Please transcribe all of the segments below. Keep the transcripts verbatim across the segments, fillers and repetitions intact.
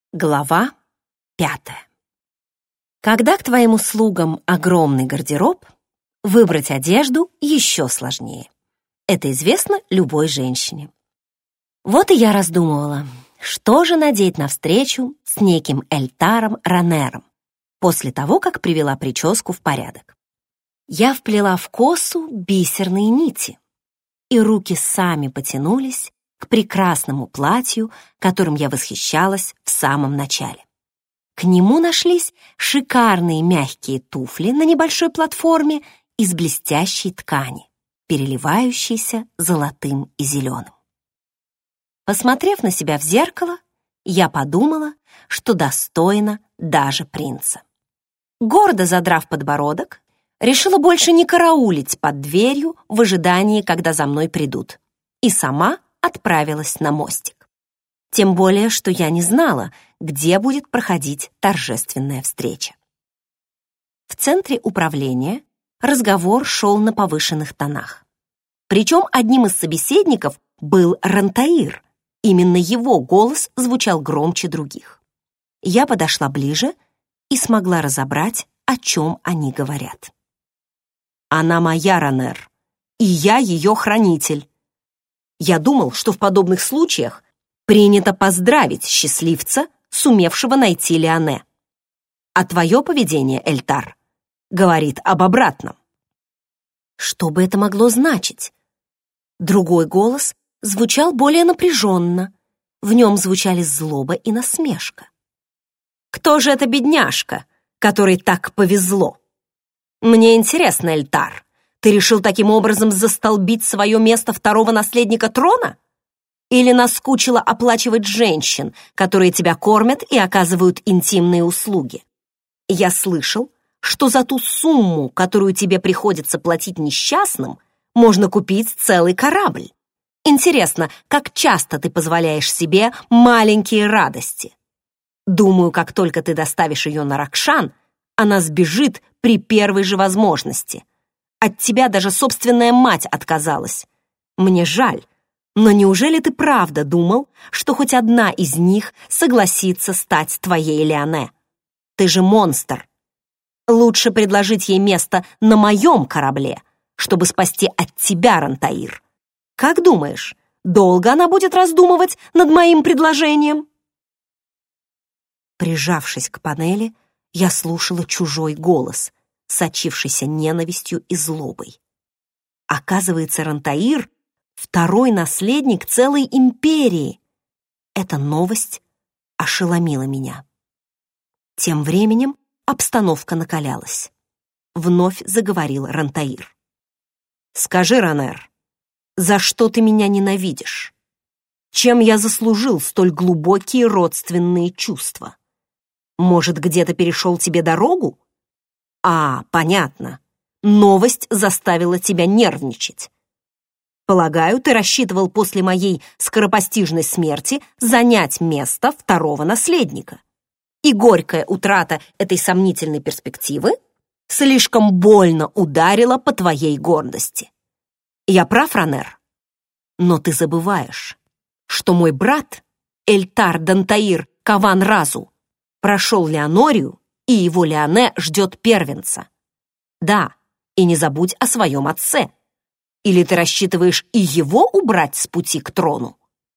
Глава пятая. Когда к твоим услугам огромный гардероб, выбрать одежду еще сложнее. Это известно любой женщине. Вот и я раздумывала, что же надеть навстречу с неким Эльтаром Ранером после того, как привела прическу в порядок. Я вплела в косу бисерные нити, и руки сами потянулись к прекрасному платью, которым я восхищалась в самом начале. К нему нашлись шикарные мягкие туфли на небольшой платформе из блестящей ткани, переливающейся золотым и зеленым. Посмотрев на себя в зеркало, я подумала, что достойна даже принца. Гордо задрав подбородок, решила больше не караулить под дверью в ожидании, когда за мной придут, и сама отправилась на мостик. Тем более, что я не знала, где будет проходить торжественная встреча. В центре управления разговор шел на повышенных тонах. Причем одним из собеседников был Рантаир. Именно его голос звучал громче других. Я подошла ближе и смогла разобрать, о чем они говорят. «Она моя, Ранер, и я ее хранитель. Я думал, что в подобных случаях принято поздравить счастливца, сумевшего найти Лиане. А твое поведение, Эльтар, говорит об обратном». Что бы это могло значить? Другой голос звучал более напряженно. В нем звучали злоба и насмешка. «Кто же эта бедняжка, которой так повезло? Мне интересно, Эльтар, ты решил таким образом застолбить свое место второго наследника трона? Или наскучило оплачивать женщин, которые тебя кормят и оказывают интимные услуги? Я слышал, что за ту сумму, которую тебе приходится платить несчастным, можно купить целый корабль. Интересно, как часто ты позволяешь себе маленькие радости? Думаю, как только ты доставишь ее на Ракшан, она сбежит при первой же возможности. От тебя даже собственная мать отказалась. Мне жаль, но неужели ты правда думал, что хоть одна из них согласится стать твоей Лиане? Ты же монстр. Лучше предложить ей место на моем корабле, чтобы спасти от тебя, Рантаир. Как думаешь, долго она будет раздумывать над моим предложением?» Прижавшись к панели, я слушала чужой голос, сочившийся ненавистью и злобой. Оказывается, Рантаир — второй наследник целой империи. Эта новость ошеломила меня. Тем временем обстановка накалялась. Вновь заговорил Рантаир. «Скажи, Ранер, за что ты меня ненавидишь? Чем я заслужил столь глубокие родственные чувства? Может, где-то перешел тебе дорогу? А, понятно. Новость заставила тебя нервничать. Полагаю, ты рассчитывал после моей скоропостижной смерти занять место второго наследника. И горькая утрата этой сомнительной перспективы слишком больно ударила по твоей гордости. Я прав, Ранер? Но ты забываешь, что мой брат, Эльтар Дантаир Каван-Разу, прошел Леонорию, и его Лиане ждет первенца. Да, и не забудь о своем отце. Или ты рассчитываешь и его убрать с пути к трону?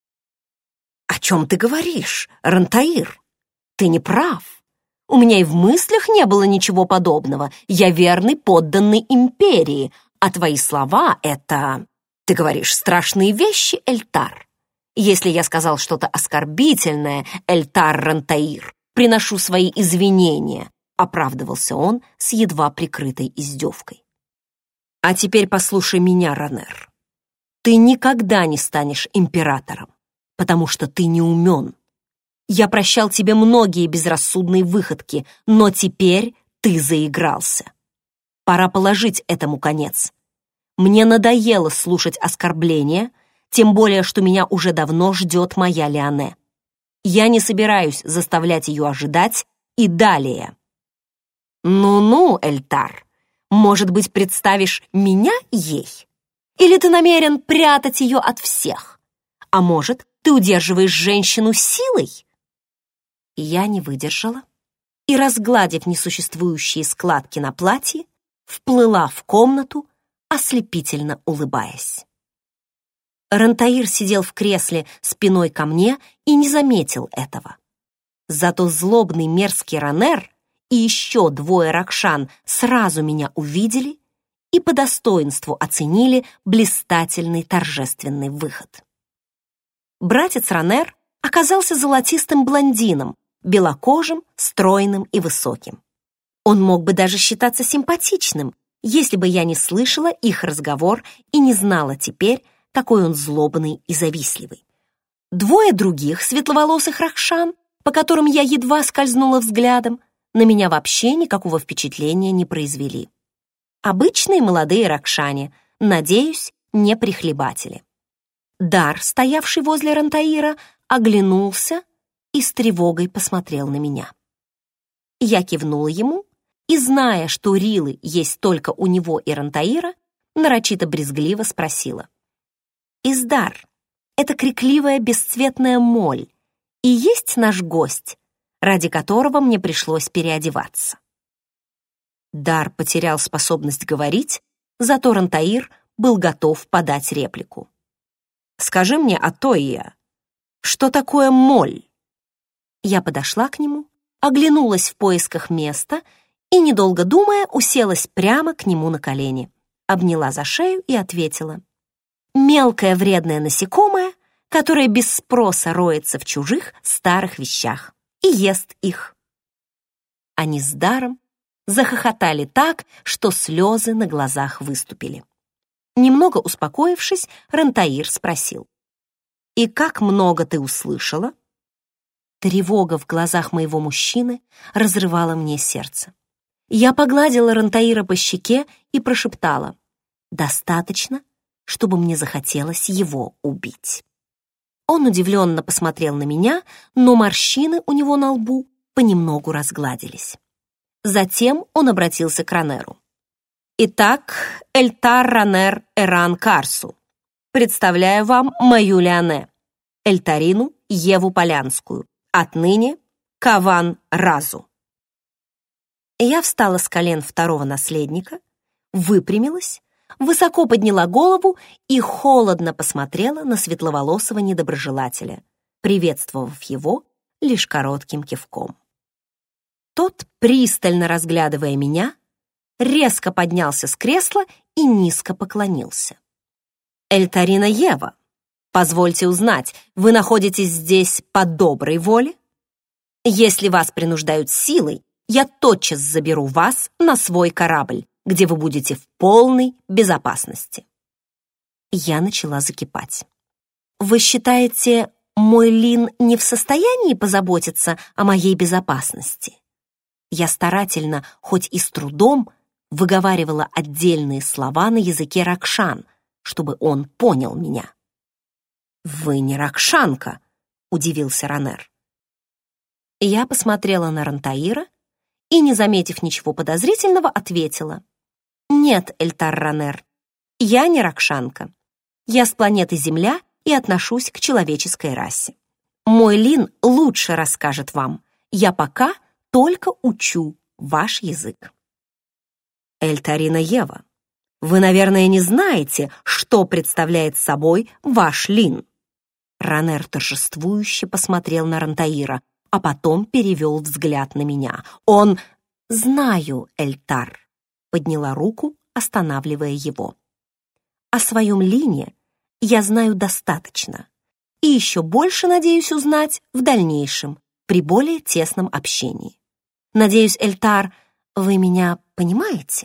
О чем ты говоришь, Рантаир? Ты не прав. У меня и в мыслях не было ничего подобного. Я верный подданный империи, а твои слова — это... Ты говоришь страшные вещи, Эльтар. Если я сказал что-то оскорбительное, Эльтар Рантаир, приношу свои извинения, оправдывался он с едва прикрытой издевкой. А теперь послушай меня, Ранер. Ты никогда не станешь императором, потому что ты не умен. Я прощал тебе многие безрассудные выходки, но теперь ты заигрался. Пора положить этому конец. Мне надоело слушать оскорбления, тем более, что меня уже давно ждет моя Лиане. Я не собираюсь заставлять ее ожидать и далее. Ну-ну, Эльтар, может быть, представишь меня ей? Или ты намерен прятать ее от всех? А может, ты удерживаешь женщину силой? Я не выдержала и, разгладив несуществующие складки на платье, вплыла в комнату, ослепительно улыбаясь. Рантаир сидел в кресле спиной ко мне и не заметил этого. Зато злобный мерзкий Ранер и еще двое ракшан сразу меня увидели и по достоинству оценили блистательный торжественный выход. Братец Ранер оказался золотистым блондином, белокожим, стройным и высоким. Он мог бы даже считаться симпатичным, если бы я не слышала их разговор и не знала теперь, какой он злобный и завистливый. Двое других светловолосых ракшан, по которым я едва скользнула взглядом, на меня вообще никакого впечатления не произвели. Обычные молодые ракшане, надеюсь, не прихлебатели. Дар, стоявший возле Рантаира, оглянулся и с тревогой посмотрел на меня. Я кивнула ему и, зная, что рилы есть только у него и Рантаира, нарочито брезгливо спросила: «Издар, это крикливая бесцветная моль, и есть наш гость, ради которого мне пришлось переодеваться». Дар потерял способность говорить, зато Рантаир был готов подать реплику. «Скажи мне, Атоия, что такое моль?» Я подошла к нему, оглянулась в поисках места и, недолго думая, уселась прямо к нему на колени, обняла за шею и ответила: «Мелкое вредное насекомое, которое без спроса роется в чужих старых вещах и ест их». Они с Даром захохотали так, что слезы на глазах выступили. Немного успокоившись, Рантаир спросил: «И как много ты услышала?» Тревога в глазах моего мужчины разрывала мне сердце. Я погладила Рантаира по щеке и прошептала: «Достаточно, чтобы мне захотелось его убить». Он удивленно посмотрел на меня, но морщины у него на лбу понемногу разгладились. Затем он обратился к Ранеру. «Итак, Эльтар Ранер Эран Карсу, представляю вам мою Леоне, Эльтарину Еву Полянскую, отныне Каван Разу». Я встала с колен второго наследника, выпрямилась, высоко подняла голову и холодно посмотрела на светловолосого недоброжелателя, приветствовав его лишь коротким кивком. Тот, пристально разглядывая меня, резко поднялся с кресла и низко поклонился. «Эльтарина Ева, позвольте узнать, вы находитесь здесь по доброй воле? Если вас принуждают силой, я тотчас заберу вас на свой корабль, где вы будете в полной безопасности». Я начала закипать. «Вы считаете, мой Лин не в состоянии позаботиться о моей безопасности?» Я старательно, хоть и с трудом, выговаривала отдельные слова на языке ракшан, чтобы он понял меня. «Вы не ракшанка», — удивился Ранер. Я посмотрела на Рантаира и, не заметив ничего подозрительного, ответила: «Нет, Эльтар Ранер, я не ракшанка. Я с планеты Земля и отношусь к человеческой расе. Мой Лин лучше расскажет вам. Я пока только учу ваш язык». «Эльтарина Ева, вы, наверное, не знаете, что представляет собой ваш Лин». Ранер торжествующе посмотрел на Рантаира, а потом перевел взгляд на меня. Он... «Знаю, Эльтар», — подняла руку, останавливая его. «О своем Лине я знаю достаточно, и еще больше надеюсь узнать в дальнейшем, при более тесном общении. Надеюсь, Эльтар, вы меня понимаете?»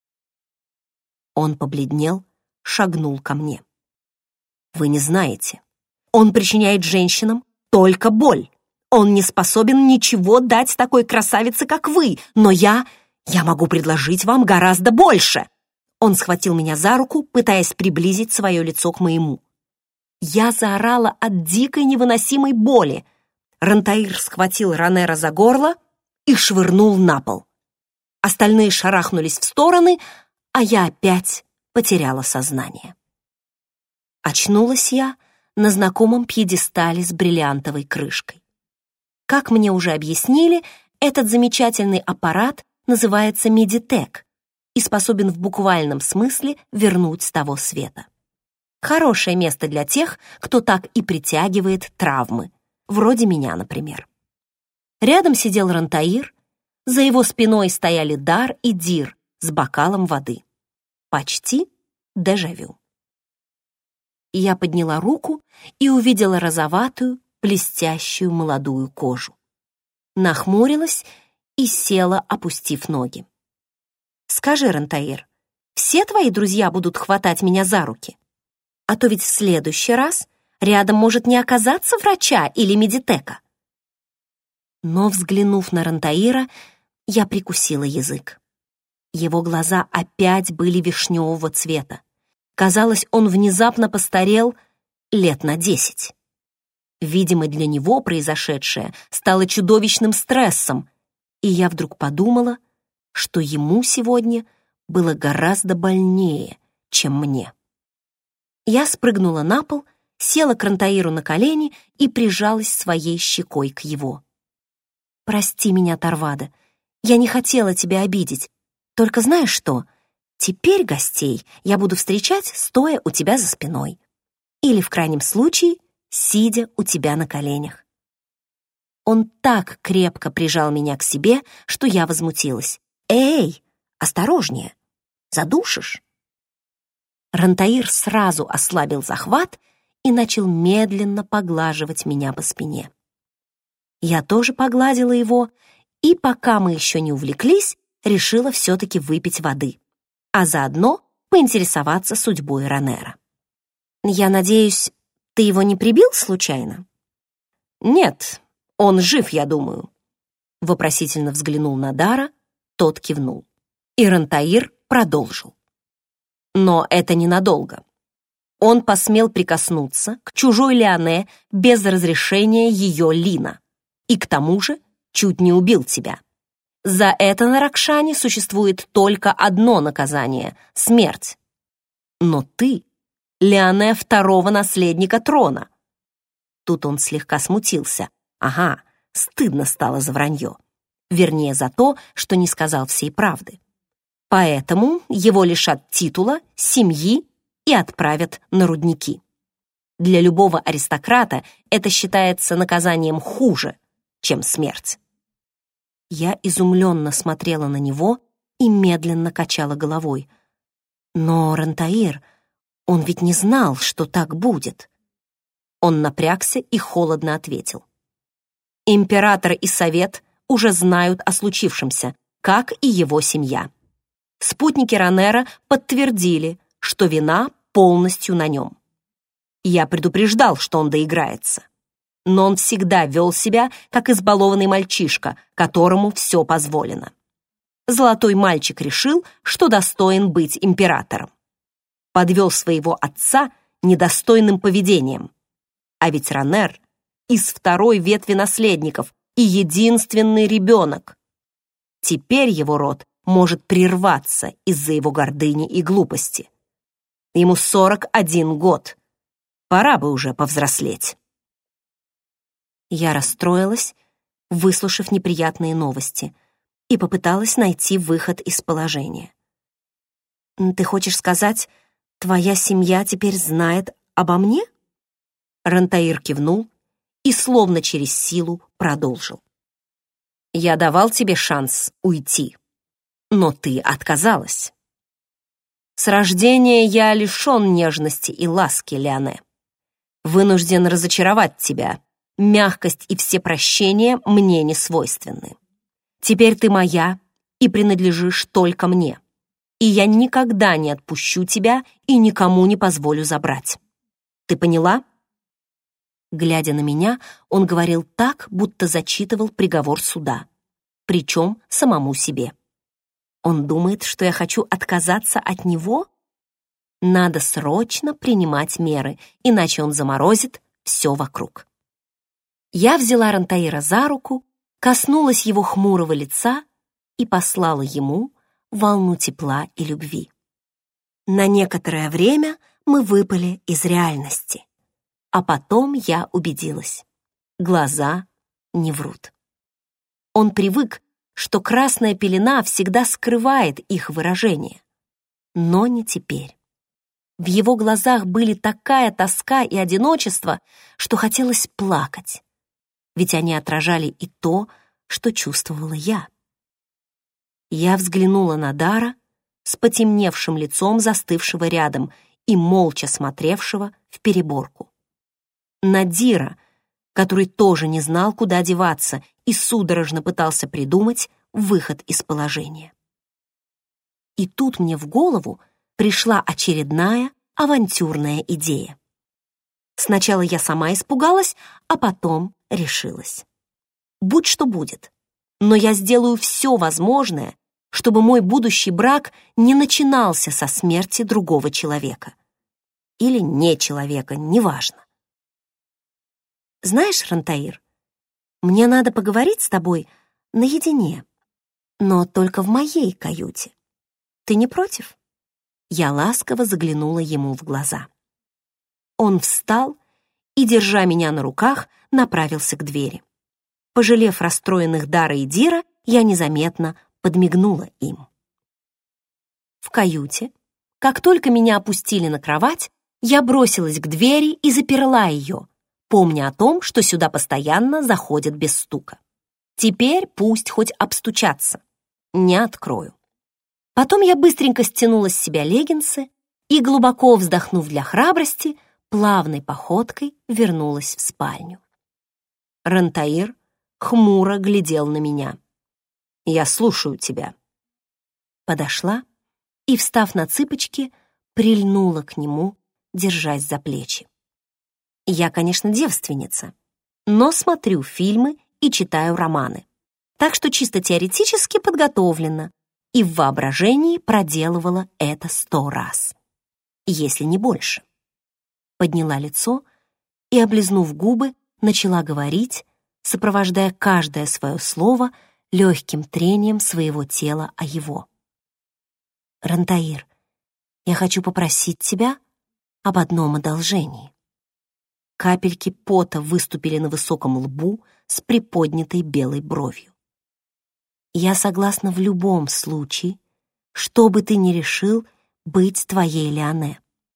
Он побледнел, шагнул ко мне. «Вы не знаете. Он причиняет женщинам только боль. Он не способен ничего дать такой красавице, как вы, но я... я могу предложить вам гораздо больше!» Он схватил меня за руку, пытаясь приблизить свое лицо к моему. Я заорала от дикой невыносимой боли. Рантаир схватил Ранера за горло и швырнул на пол. Остальные шарахнулись в стороны, а я опять потеряла сознание. Очнулась я на знакомом пьедестале с бриллиантовой крышкой. Как мне уже объяснили, этот замечательный аппарат называется Медитек и способен в буквальном смысле вернуть с того света. Хорошее место для тех, кто так и притягивает травмы, вроде меня, например. Рядом сидел Рантаир, за его спиной стояли Дар и Дир с бокалом воды. Почти дежавю. Я подняла руку и увидела розоватую, блестящую молодую кожу. Нахмурилась и села, опустив ноги. «Скажи, Рантаир, все твои друзья будут хватать меня за руки? А то ведь в следующий раз рядом может не оказаться врача или медитека». Но, взглянув на Рантаира, я прикусила язык. Его глаза опять были вишневого цвета. Казалось, он внезапно постарел лет на десять. Видимо, для него произошедшее стало чудовищным стрессом, и я вдруг подумала, что ему сегодня было гораздо больнее, чем мне. Я спрыгнула на пол, села к Рантаиру на колени и прижалась своей щекой к его. «Прости меня, Тарвада, я не хотела тебя обидеть. Только знаешь что? Теперь гостей я буду встречать, стоя у тебя за спиной. Или, в крайнем случае, сидя у тебя на коленях». Он так крепко прижал меня к себе, что я возмутилась. «Эй, осторожнее! Задушишь?» Рантаир сразу ослабил захват и начал медленно поглаживать меня по спине. Я тоже погладила его, и пока мы еще не увлеклись, решила все-таки выпить воды, а заодно поинтересоваться судьбой Ранера. «Я надеюсь, ты его не прибил случайно?» «Нет, он жив, я думаю». Вопросительно взглянул на Дара, тот кивнул. И Рантаир продолжил. «Но это ненадолго. Он посмел прикоснуться к чужой Лиане без разрешения ее Лина. И к тому же чуть не убил тебя. За это на Ракшане существует только одно наказание — смерть. Но ты — Лиане второго наследника трона». Тут он слегка смутился. Ага, стыдно стало за вранье. Вернее, за то, что не сказал всей правды. Поэтому его лишат титула, семьи и отправят на рудники. Для любого аристократа это считается наказанием хуже, чем смерть. Я изумленно смотрела на него и медленно качала головой. Но Рантаир, он ведь не знал, что так будет. Он напрягся и холодно ответил. Император и совет уже знают о случившемся, как и его семья. Спутники Ранера подтвердили, что вина полностью на нем. Я предупреждал, что он доиграется. Но он всегда вел себя, как избалованный мальчишка, которому все позволено. Золотой мальчик решил, что достоин быть императором. Подвел своего отца недостойным поведением. А ведь Ранер из второй ветви наследников и единственный ребенок. Теперь его род может прерваться из-за его гордыни и глупости. Ему сорок один год. Пора бы уже повзрослеть. Я расстроилась, выслушав неприятные новости, и попыталась найти выход из положения. «Ты хочешь сказать, твоя семья теперь знает обо мне?» Рантаир кивнул и, словно через силу, продолжил. «Я давал тебе шанс уйти, но ты отказалась. С рождения я лишен нежности и ласки, Лиане. Вынужден разочаровать тебя. Мягкость и всепрощение мне не свойственны. Теперь ты моя и принадлежишь только мне, и я никогда не отпущу тебя и никому не позволю забрать. Ты поняла?» Глядя на меня, он говорил так, будто зачитывал приговор суда, причем самому себе. Он думает, что я хочу отказаться от него? Надо срочно принимать меры, иначе он заморозит все вокруг. Я взяла Рантаира за руку, коснулась его хмурого лица и послала ему волну тепла и любви. На некоторое время мы выпали из реальности. А потом я убедилась. Глаза не врут. Он привык, что красная пелена всегда скрывает их выражение. Но не теперь. В его глазах были такая тоска и одиночество, что хотелось плакать, ведь они отражали и то, что чувствовала я. Я взглянула на Дара с потемневшим лицом, застывшего рядом и молча смотревшего в переборку. На Дира, который тоже не знал, куда деваться, и судорожно пытался придумать выход из положения. И тут мне в голову пришла очередная авантюрная идея. Сначала я сама испугалась, а потом решилась. Будь что будет, но я сделаю все возможное, чтобы мой будущий брак не начинался со смерти другого человека. Или не человека, неважно. Знаешь, Рантаир, мне надо поговорить с тобой наедине, но только в моей каюте. Ты не против? Я ласково заглянула ему в глаза. Он встал и, держа меня на руках, направился к двери. Пожалев расстроенных Дара и Дира, я незаметно подмигнула им. В каюте, как только меня опустили на кровать, я бросилась к двери и заперла ее, помня о том, что сюда постоянно заходят без стука. Теперь пусть хоть обстучатся. Не открою. Потом я быстренько стянула с себя леггинсы и, глубоко вздохнув для храбрости, плавной походкой вернулась в спальню. Рантаир хмуро глядел на меня. «Я слушаю тебя». Подошла и, встав на цыпочки, прильнула к нему, держась за плечи. Я, конечно, девственница, но смотрю фильмы и читаю романы, так что чисто теоретически подготовлена и в воображении проделывала это сто раз, если не больше. Подняла лицо и, облизнув губы, начала говорить, сопровождая каждое свое слово легким трением своего тела о его. «Рантаир, я хочу попросить тебя об одном одолжении». Капельки пота выступили на высоком лбу с приподнятой белой бровью. «Я согласна в любом случае, что бы ты ни решил быть твоей Леоне.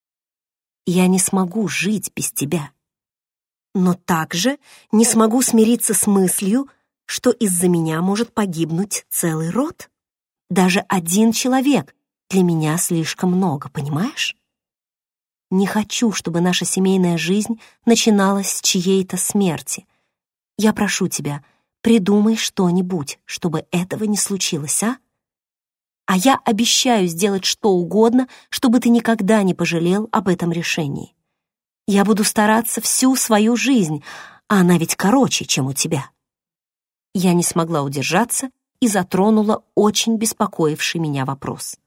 Я не смогу жить без тебя, но также не смогу смириться с мыслью, что из-за меня может погибнуть целый род. Даже один человек для меня слишком много, понимаешь? Не хочу, чтобы наша семейная жизнь начиналась с чьей-то смерти. Я прошу тебя, придумай что-нибудь, чтобы этого не случилось, а? А я обещаю сделать что угодно, чтобы ты никогда не пожалел об этом решении. Я буду стараться всю свою жизнь, а она ведь короче, чем у тебя». Я не смогла удержаться и затронула очень беспокоивший меня вопрос.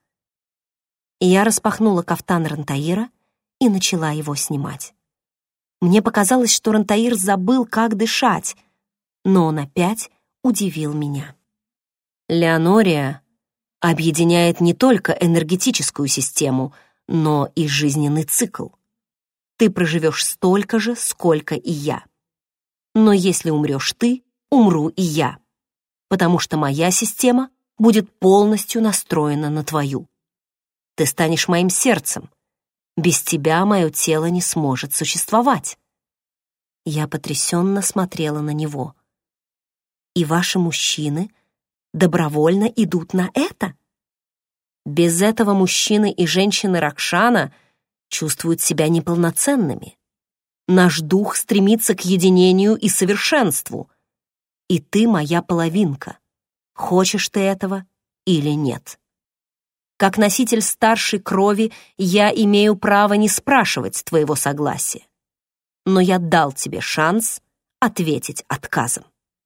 Я распахнула кафтан Рантаира и начала его снимать. Мне показалось, что Рантаир забыл, как дышать, но он опять удивил меня. Леонория объединяет не только энергетическую систему, но и жизненный цикл. Ты проживешь столько же, сколько и я. Но если умрешь ты, умру и я, потому что моя система будет полностью настроена на твою. Ты станешь моим сердцем. Без тебя мое тело не сможет существовать. Я потрясенно смотрела на него. И ваши мужчины добровольно идут на это? Без этого мужчины и женщины Ракшана чувствуют себя неполноценными. Наш дух стремится к единению и совершенству. И ты моя половинка. Хочешь ты этого или нет? Как носитель старшей крови я имею право не спрашивать твоего согласия. Но я дал тебе шанс ответить отказом.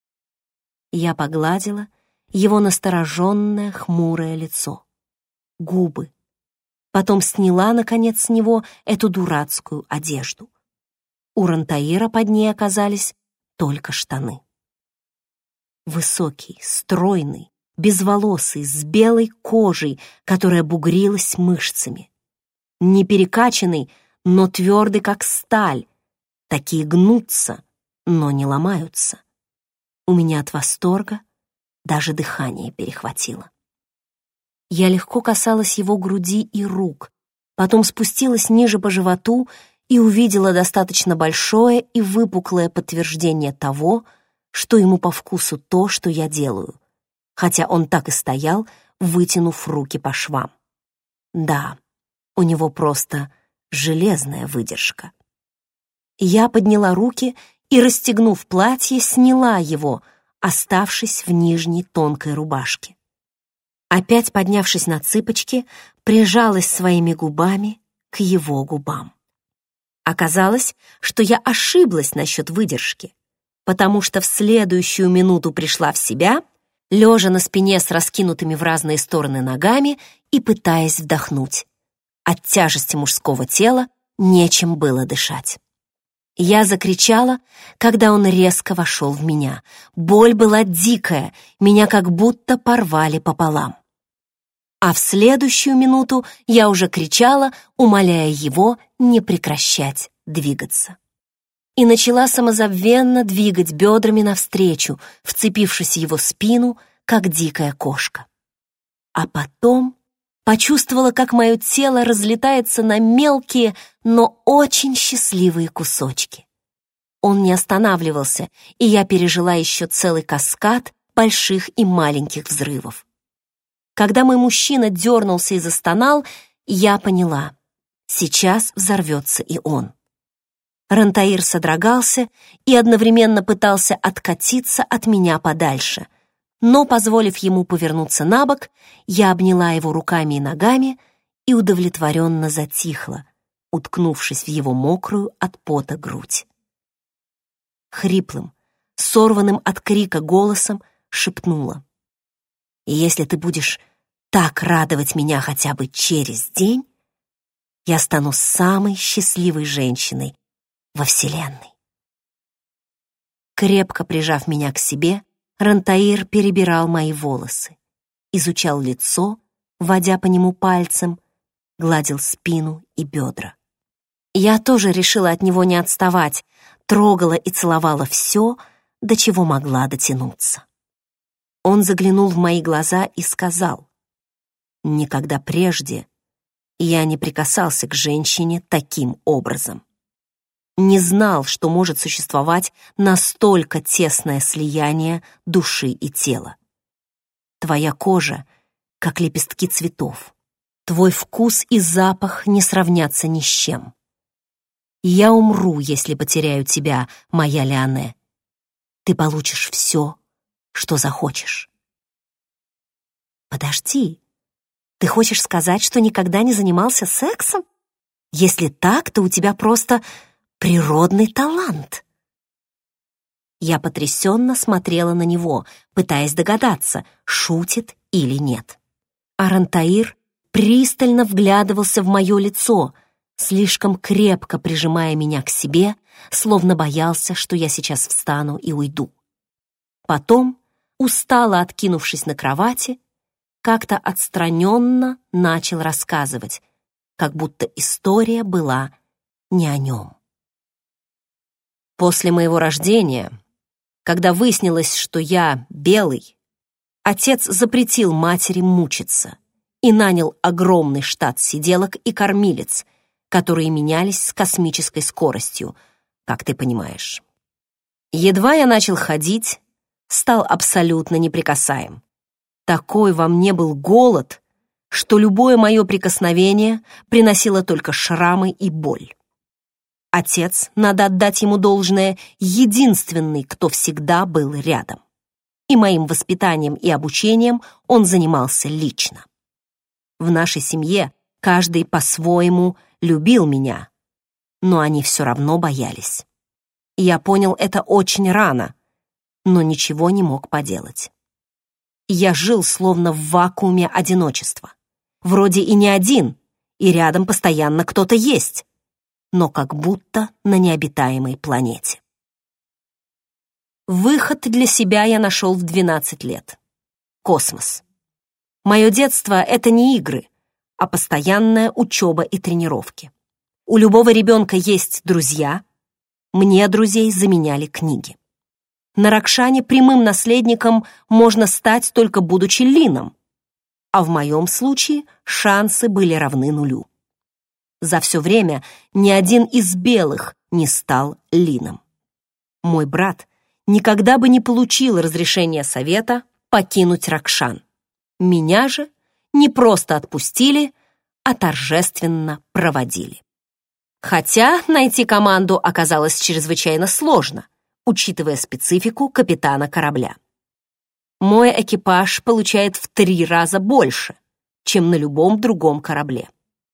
Я погладила его настороженное, хмурое лицо, губы. Потом сняла, наконец, с него эту дурацкую одежду. У Рантаира под ней оказались только штаны. Высокий, стройный, безволосый, с белой кожей, которая бугрилась мышцами. Не перекачанный, но твердый, как сталь. Такие гнутся, но не ломаются. У меня от восторга даже дыхание перехватило. Я легко касалась его груди и рук, потом спустилась ниже по животу и увидела достаточно большое и выпуклое подтверждение того, что ему по вкусу то, что я делаю, хотя он так и стоял, вытянув руки по швам. Да, у него просто железная выдержка. Я подняла руки и, расстегнув платье, сняла его, оставшись в нижней тонкой рубашке. Опять поднявшись на цыпочки, прижалась своими губами к его губам. Оказалось, что я ошиблась насчет выдержки, потому что в следующую минуту пришла в себя, лежа на спине с раскинутыми в разные стороны ногами и пытаясь вдохнуть. От тяжести мужского тела нечем было дышать. Я закричала, когда он резко вошел в меня. Боль была дикая, меня как будто порвали пополам. А в следующую минуту я уже кричала, умоляя его не прекращать двигаться. И начала самозабвенно двигать бедрами навстречу, вцепившись в его спину, как дикая кошка. А потом почувствовала, как мое тело разлетается на мелкие, но очень счастливые кусочки. Он не останавливался, и я пережила еще целый каскад больших и маленьких взрывов. Когда мой мужчина дернулся и застонал, я поняла, сейчас взорвется и он. Рантаир содрогался и одновременно пытался откатиться от меня подальше, но, позволив ему повернуться на бок, я обняла его руками и ногами и удовлетворенно затихла, уткнувшись в его мокрую от пота грудь. Хриплым, сорванным от крика голосом шепнула: «И если ты будешь так радовать меня хотя бы через день, я стану самой счастливой женщиной во Вселенной». Крепко прижав меня к себе, Рантаир перебирал мои волосы, изучал лицо, водя по нему пальцем, гладил спину и бедра. Я тоже решила от него не отставать, трогала и целовала все, до чего могла дотянуться. Он заглянул в мои глаза и сказал: «Никогда прежде я не прикасался к женщине таким образом. Не знал, что может существовать настолько тесное слияние души и тела. Твоя кожа, как лепестки цветов. Твой вкус и запах не сравнятся ни с чем. Я умру, если потеряю тебя, моя Леоне. Ты получишь все, что захочешь». «Подожди, ты хочешь сказать, что никогда не занимался сексом? Если так, то у тебя просто природный талант». Я потрясенно смотрела на него, пытаясь догадаться, шутит или нет. А Рантаир пристально вглядывался в мое лицо, слишком крепко прижимая меня к себе, словно боялся, что я сейчас встану и уйду. Потом, устало откинувшись на кровати, как-то отстраненно начал рассказывать, как будто история была не о нем. После моего рождения, когда выяснилось, что я белый, отец запретил матери мучиться и нанял огромный штат сиделок и кормилец, которые менялись с космической скоростью, как ты понимаешь. Едва я начал ходить, стал абсолютно неприкасаем. Такой во мне был голод, что любое мое прикосновение приносило только шрамы и боль. Отец, надо отдать ему должное, единственный, кто всегда был рядом. И моим воспитанием и обучением он занимался лично. В нашей семье каждый по-своему любил меня, но они все равно боялись. Я понял это очень рано, но ничего не мог поделать. Я жил словно в вакууме одиночества. Вроде и не один, и рядом постоянно кто-то есть, но как будто на необитаемой планете. Выход для себя я нашел в двенадцать лет. Космос. Мое детство — это не игры, а постоянная учеба и тренировки. У любого ребенка есть друзья. Мне друзей заменяли книги. На Ракшане прямым наследником можно стать, только будучи Лином, а в моем случае шансы были равны нулю. За все время ни один из белых не стал Лином. Мой брат никогда бы не получил разрешения совета покинуть Ракшан. Меня же не просто отпустили, а торжественно проводили. Хотя найти команду оказалось чрезвычайно сложно, учитывая специфику капитана корабля. Мой экипаж получает в три раза больше, чем на любом другом корабле.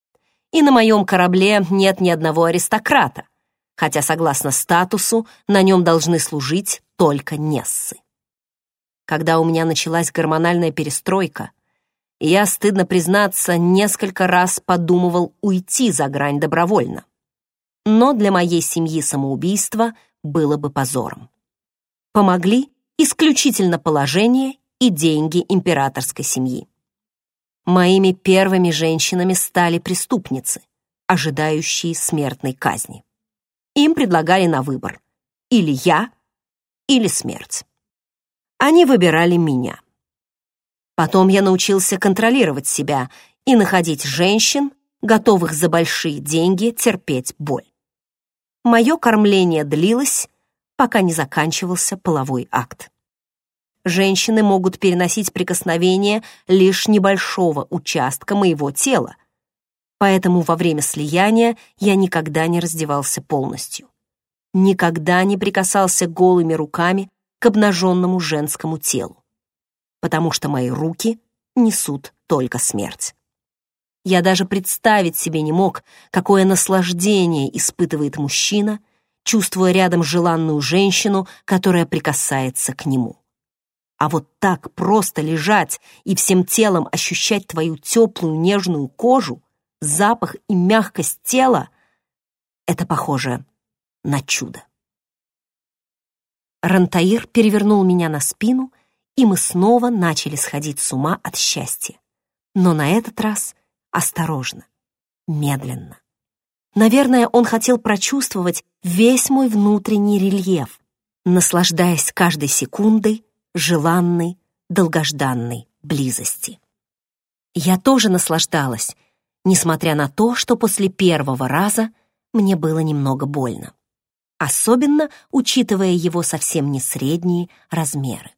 И на моем корабле нет ни одного аристократа, хотя, согласно статусу, на нем должны служить только нессы. Когда у меня началась гормональная перестройка, я, стыдно признаться, несколько раз подумывал уйти за грань добровольно. Но для моей семьи самоубийство было бы позором. Помогли исключительно положение и деньги императорской семьи. Моими первыми женщинами стали преступницы, ожидающие смертной казни. Им предлагали на выбор: или я, или смерть. Они выбирали меня. Потом я научился контролировать себя и находить женщин, готовых за большие деньги терпеть боль. Мое кормление длилось, пока не заканчивался половой акт. Женщины могут переносить прикосновение лишь небольшого участка моего тела, поэтому во время слияния я никогда не раздевался полностью. Никогда не прикасался голыми руками к обнаженному женскому телу, потому что мои руки несут только смерть. Я даже представить себе не мог, какое наслаждение испытывает мужчина, чувствуя рядом желанную женщину, которая прикасается к нему. А вот так просто лежать и всем телом ощущать твою теплую нежную кожу, запах и мягкость тела — это похоже на чудо. Рантаир перевернул меня на спину, и мы снова начали сходить с ума от счастья. Но на этот раз осторожно, медленно. Наверное, он хотел прочувствовать весь мой внутренний рельеф, наслаждаясь каждой секундой желанной, долгожданной близости. Я тоже наслаждалась, несмотря на то, что после первого раза мне было немного больно, особенно учитывая его совсем не средние размеры.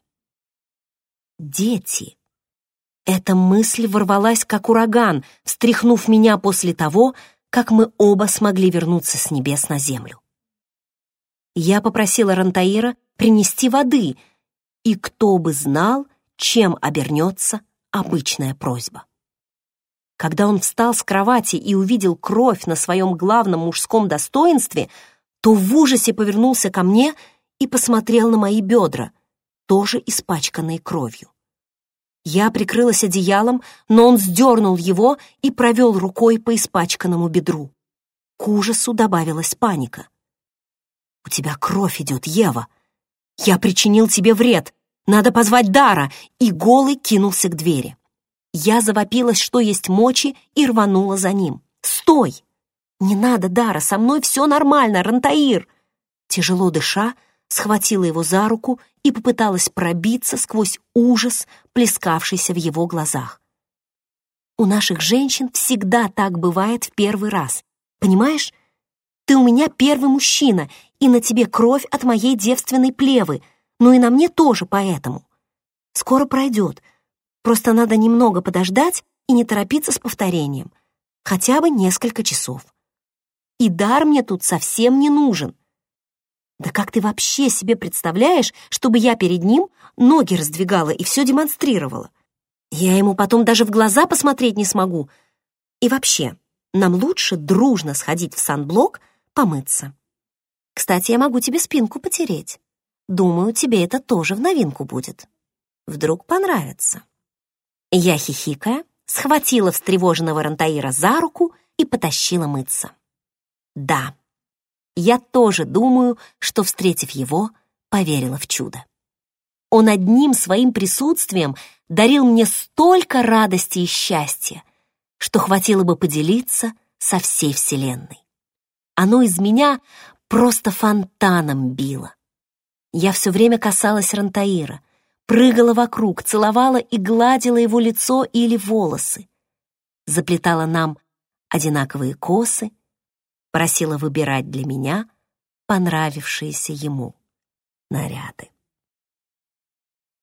Дети. Эта мысль ворвалась как ураган, встряхнув меня после того, как мы оба смогли вернуться с небес на землю. Я попросила Рантаира принести воды, и кто бы знал, чем обернется обычная просьба. Когда он встал с кровати и увидел кровь на своем главном мужском достоинстве, то в ужасе повернулся ко мне и посмотрел на мои бедра, тоже испачканные кровью. Я прикрылась одеялом, но он сдернул его и провел рукой по испачканному бедру. К ужасу добавилась паника. «У тебя кровь идет, Ева! Я причинил тебе вред! Надо позвать Дара!» И голый кинулся к двери. Я завопилась, что есть мочи, и рванула за ним. «Стой! Не надо, Дара, со мной все нормально, Рантаир!» Тяжело дыша, схватила его за руку и попыталась пробиться сквозь ужас, плескавшийся в его глазах. У наших женщин всегда так бывает в первый раз. Понимаешь? Ты у меня первый мужчина, и на тебе кровь от моей девственной плевы, но и на мне тоже поэтому. Скоро пройдет. Просто надо немного подождать и не торопиться с повторением. Хотя бы несколько часов. И дар мне тут совсем не нужен. Да как ты вообще себе представляешь, чтобы я перед ним ноги раздвигала и все демонстрировала? Я ему потом даже в глаза посмотреть не смогу. И вообще, нам лучше дружно сходить в санблок, помыться. Кстати, я могу тебе спинку потереть. Думаю, тебе это тоже в новинку будет. Вдруг понравится. Я, хихикая, схватила встревоженного Рантаира за руку и потащила мыться. Да, я тоже думаю, что, встретив его, поверила в чудо. Он одним своим присутствием дарил мне столько радости и счастья, что хватило бы поделиться со всей вселенной. Оно из меня просто фонтаном било. Я все время касалась Рантаира, прыгала вокруг, целовала и гладила его лицо или волосы, заплетала нам одинаковые косы, просила выбирать для меня понравившиеся ему наряды.